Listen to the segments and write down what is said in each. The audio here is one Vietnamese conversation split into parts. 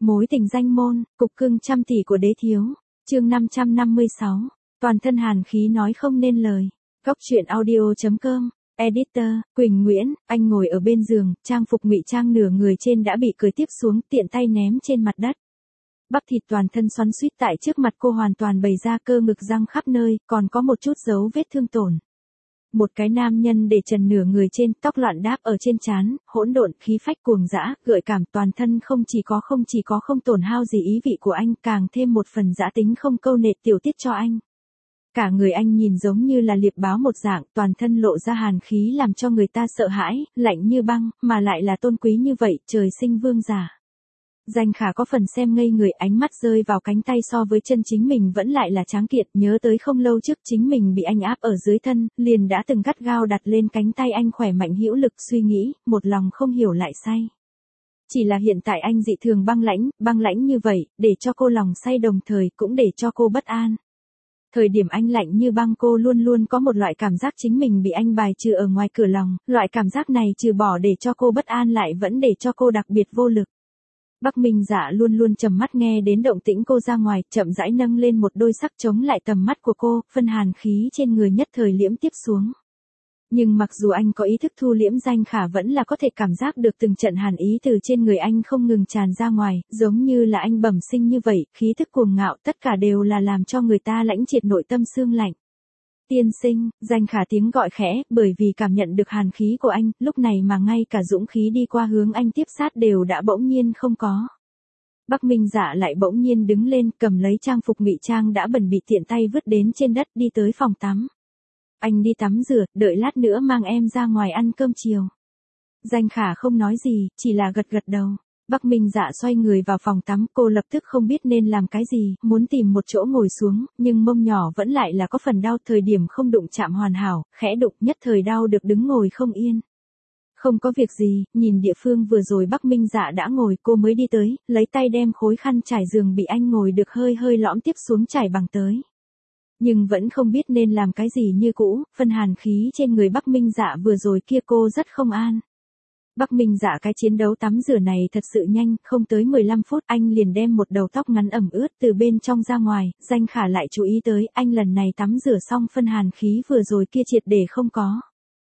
Mối tình danh môn, cục cưng trăm tỷ của đế thiếu. Chương 556. Toàn thân hàn khí nói không nên lời. Góc truyện audio.com. Editor, Quỳnh Nguyễn. Anh ngồi ở bên giường, trang phục ngụy trang nửa người trên đã bị cởi tiếp xuống, tiện tay ném trên mặt đất. Bắp thịt toàn thân xoắn xuýt tại trước mặt cô hoàn toàn bày ra, cơ ngực răng khắp nơi, còn có một chút dấu vết thương tổn. Một cái nam nhân để trần nửa người trên, tóc loạn đáp ở trên trán, hỗn độn, khí phách cuồng dã, gợi cảm, toàn thân không chỉ có không tổn hao gì ý vị của anh, càng thêm một phần dã tính không câu nệ tiểu tiết cho anh. Cả người anh nhìn giống như là liệp báo một dạng, toàn thân lộ ra hàn khí làm cho người ta sợ hãi, lạnh như băng, mà lại là tôn quý như vậy, trời sinh vương giả. Danh Khả có phần xem ngây người, ánh mắt rơi vào cánh tay so với chân chính mình vẫn lại là tráng kiện, nhớ tới không lâu trước chính mình bị anh áp ở dưới thân, liền đã từng gắt gao đặt lên cánh tay anh khỏe mạnh hữu lực, suy nghĩ, một lòng không hiểu lại say. Chỉ là hiện tại anh dị thường băng lãnh như vậy, để cho cô lòng say đồng thời cũng để cho cô bất an. Thời điểm anh lạnh như băng cô luôn luôn có một loại cảm giác chính mình bị anh bài trừ ở ngoài cửa lòng, loại cảm giác này trừ bỏ để cho cô bất an lại vẫn để cho cô đặc biệt vô lực. Bắc Minh Dạ luôn luôn trầm mắt nghe đến động tĩnh cô ra ngoài, chậm rãi nâng lên một đôi sắc chống lại tầm mắt của cô, phân hàn khí trên người nhất thời liễm tiếp xuống. Nhưng mặc dù anh có ý thức thu liễm, Danh Khả vẫn là có thể cảm giác được từng trận hàn ý từ trên người anh không ngừng tràn ra ngoài, giống như là anh bẩm sinh như vậy, khí thức cuồng ngạo, tất cả đều là làm cho người ta lãnh triệt nội tâm xương lạnh. Tiên sinh, Danh Khả tiếng gọi khẽ, bởi vì cảm nhận được hàn khí của anh, lúc này mà ngay cả dũng khí đi qua hướng anh tiếp sát đều đã bỗng nhiên không có. Bắc Minh Dạ lại bỗng nhiên đứng lên, cầm lấy trang phục ngụy trang đã bẩn bị tiện tay vứt đến trên đất, đi tới phòng tắm. Anh đi tắm rửa, đợi lát nữa mang em ra ngoài ăn cơm chiều. Danh Khả không nói gì, chỉ là gật gật đầu. Bắc Minh Dạ xoay người vào phòng tắm, cô lập tức không biết nên làm cái gì, muốn tìm một chỗ ngồi xuống, nhưng mông nhỏ vẫn lại là có phần đau, thời điểm không đụng chạm hoàn hảo, khẽ đụng nhất thời đau được đứng ngồi không yên. Không có việc gì, nhìn địa phương vừa rồi Bắc Minh Dạ đã ngồi, cô mới đi tới, lấy tay đem khối khăn trải giường bị anh ngồi được hơi lõm tiếp xuống trải bằng tới. Nhưng vẫn không biết nên làm cái gì như cũ, phân hàn khí trên người Bắc Minh Dạ vừa rồi kia cô rất không an. Bắc Minh Dạ cái chiến đấu tắm rửa này thật sự nhanh, không tới 15 phút anh liền đem một đầu tóc ngắn ẩm ướt từ bên trong ra ngoài, Danh Khả lại chú ý tới, anh lần này tắm rửa xong phân hàn khí vừa rồi kia triệt để không có.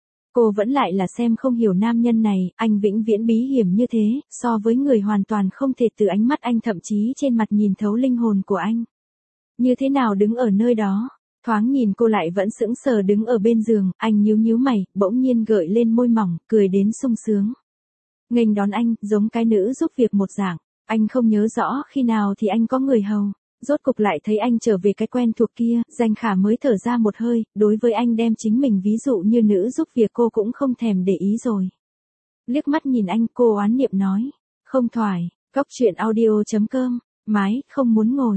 Cô vẫn lại là xem không hiểu nam nhân này, anh vĩnh viễn bí hiểm như thế, so với người hoàn toàn không thể từ ánh mắt anh thậm chí trên mặt nhìn thấu linh hồn của anh. Như thế nào đứng ở nơi đó, thoáng nhìn cô lại vẫn sững sờ đứng ở bên giường, anh nhíu mày, bỗng nhiên gợi lên môi mỏng, cười đến sung sướng. Nghênh đón anh, giống cái nữ giúp việc một dạng, anh không nhớ rõ khi nào thì anh có người hầu, rốt cục lại thấy anh trở về cái quen thuộc kia, Danh Khả mới thở ra một hơi, đối với anh đem chính mình ví dụ như nữ giúp việc cô cũng không thèm để ý rồi. Liếc mắt nhìn anh, cô oán niệm nói, không thoải, góc truyện audio.com, mái, không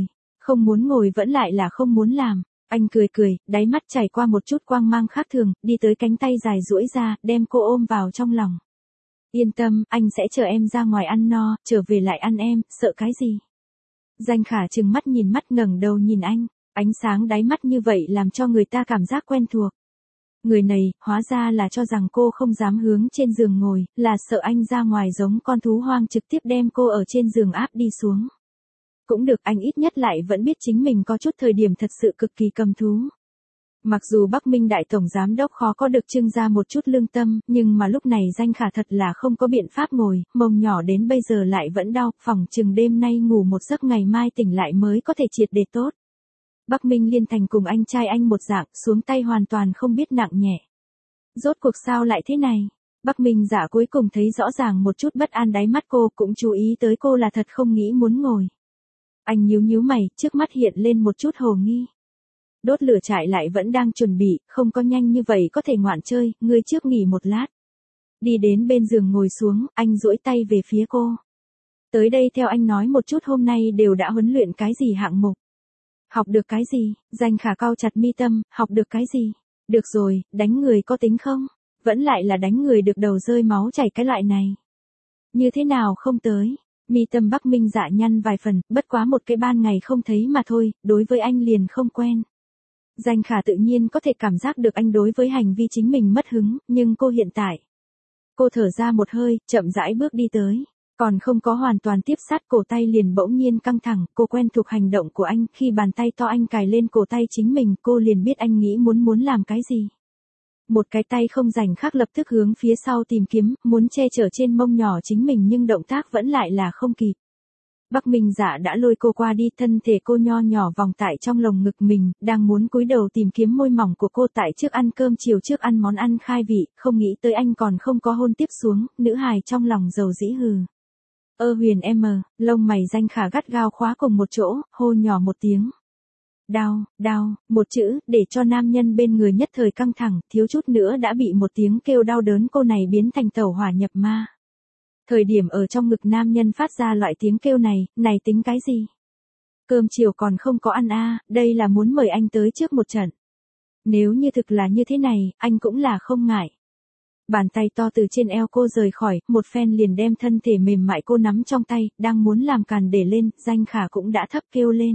muốn ngồi vẫn lại là không muốn làm. Anh cười, đáy mắt chảy qua một chút quang mang khác thường, đi tới cánh tay dài duỗi ra, đem cô ôm vào trong lòng. Yên tâm, anh sẽ chờ em ra ngoài ăn no, trở về lại ăn em, sợ cái gì? Danh Khả trừng mắt nhìn mắt ngẩng đầu nhìn anh, ánh sáng đáy mắt như vậy làm cho người ta cảm giác quen thuộc. Người này, hóa ra là cho rằng cô không dám hướng trên giường ngồi, là sợ anh ra ngoài giống con thú hoang trực tiếp đem cô ở trên giường áp đi xuống. Cũng được, anh ít nhất lại vẫn biết chính mình có chút thời điểm thật sự cực kỳ cầm thú. Mặc dù Bắc Minh Đại Tổng Giám Đốc khó có được trưng ra một chút lương tâm, nhưng mà lúc này Danh Khả thật là không có biện pháp ngồi, mông nhỏ đến bây giờ lại vẫn đau, phỏng chừng đêm nay ngủ một giấc ngày mai tỉnh lại mới có thể triệt để tốt. Bắc Minh Liên Thành cùng anh trai anh một dạng, xuống tay hoàn toàn không biết nặng nhẹ. Rốt cuộc sao lại thế này? Bắc Minh Dạ cuối cùng thấy rõ ràng một chút bất an đáy mắt cô, cũng chú ý tới cô là thật không nghĩ muốn ngồi. Anh nhíu mày, trước mắt hiện lên một chút hồ nghi. Đốt lửa trại lại vẫn đang chuẩn bị, không có nhanh như vậy có thể ngoạn chơi, ngươi trước nghỉ một lát. Đi đến bên giường ngồi xuống, anh duỗi tay về phía cô. Tới đây theo anh nói một chút hôm nay đều đã huấn luyện cái gì hạng mục. Học được cái gì? Danh Khả cau chặt mi tâm, học được cái gì? Được rồi, đánh người có tính không? Vẫn lại là đánh người được đầu rơi máu chảy cái loại này. Như thế nào không tới? Mi tâm Bắc Minh Dạ nhăn vài phần, bất quá một cái ban ngày không thấy mà thôi, đối với anh liền không quen. Danh Khả tự nhiên có thể cảm giác được anh đối với hành vi chính mình mất hứng, nhưng cô hiện tại. Cô thở ra một hơi, chậm rãi bước đi tới. Còn không có hoàn toàn tiếp sát cổ tay liền bỗng nhiên căng thẳng, cô quen thuộc hành động của anh, khi bàn tay to anh cài lên cổ tay chính mình, cô liền biết anh nghĩ muốn làm cái gì. Một cái tay không rảnh khác lập tức hướng phía sau tìm kiếm, muốn che chở trên mông nhỏ chính mình nhưng động tác vẫn lại là không kịp. Bắc Minh Dạ đã lôi cô qua đi, thân thể cô nho nhỏ vòng tại trong lồng ngực mình, đang muốn cúi đầu tìm kiếm môi mỏng của cô tại trước ăn cơm chiều, trước ăn món ăn khai vị, không nghĩ tới anh còn không có hôn tiếp xuống, nữ hài trong lòng dầu dĩ hừ. Huyền em, lông mày Danh Khả gắt gao khóa cùng một chỗ, hô nhỏ một tiếng. Đau, một chữ, để cho nam nhân bên người nhất thời căng thẳng, thiếu chút nữa đã bị một tiếng kêu đau đớn cô này biến thành tẩu hỏa nhập ma. Thời điểm ở trong ngực nam nhân phát ra loại tiếng kêu này tính cái gì? Cơm chiều còn không có ăn đây là muốn mời anh tới trước một trận. Nếu như thực là như thế này, anh cũng là không ngại. Bàn tay to từ trên eo cô rời khỏi, một phen liền đem thân thể mềm mại cô nắm trong tay, đang muốn làm càn để lên, Danh Khả cũng đã thấp kêu lên.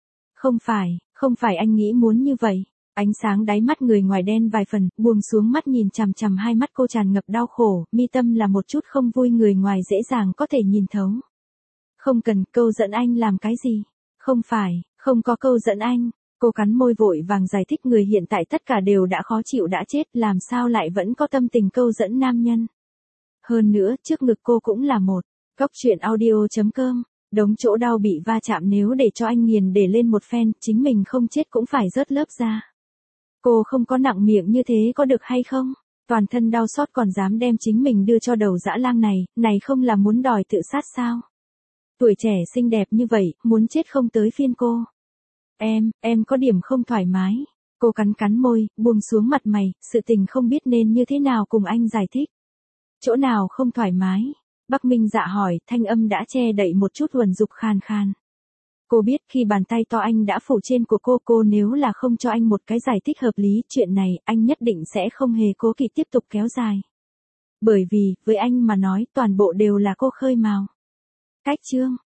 Không phải anh nghĩ muốn như vậy. Ánh sáng đáy mắt người ngoài đen vài phần, buông xuống mắt nhìn chằm chằm hai mắt cô tràn ngập đau khổ, mi tâm là một chút không vui người ngoài dễ dàng có thể nhìn thấu. Không cần, câu dẫn anh làm cái gì? Không phải, không có câu dẫn anh. Cô cắn môi vội vàng giải thích người hiện tại tất cả đều đã khó chịu đã chết, làm sao lại vẫn có tâm tình câu dẫn nam nhân. Hơn nữa, trước ngực cô cũng là một. Góc truyện audio.com. Đống chỗ đau bị va chạm, nếu để cho anh nghiền để lên một phen, chính mình không chết cũng phải rớt lớp da. Cô không có nặng miệng như thế có được hay không? Toàn thân đau xót còn dám đem chính mình đưa cho đầu dã lang này không là muốn đòi tự sát sao? Tuổi trẻ xinh đẹp như vậy, muốn chết không tới phiên cô. Em có điểm không thoải mái. Cô cắn môi, buông xuống mặt mày, sự tình không biết nên như thế nào cùng anh giải thích. Chỗ nào không thoải mái? Bắc Minh Dạ hỏi, thanh âm đã che đậy một chút huần dục khàn khàn. Cô biết khi bàn tay to anh đã phủ trên của cô nếu là không cho anh một cái giải thích hợp lý, chuyện này anh nhất định sẽ không hề cố kỵ tiếp tục kéo dài. Bởi vì, với anh mà nói toàn bộ đều là cô khơi mào. Cách chương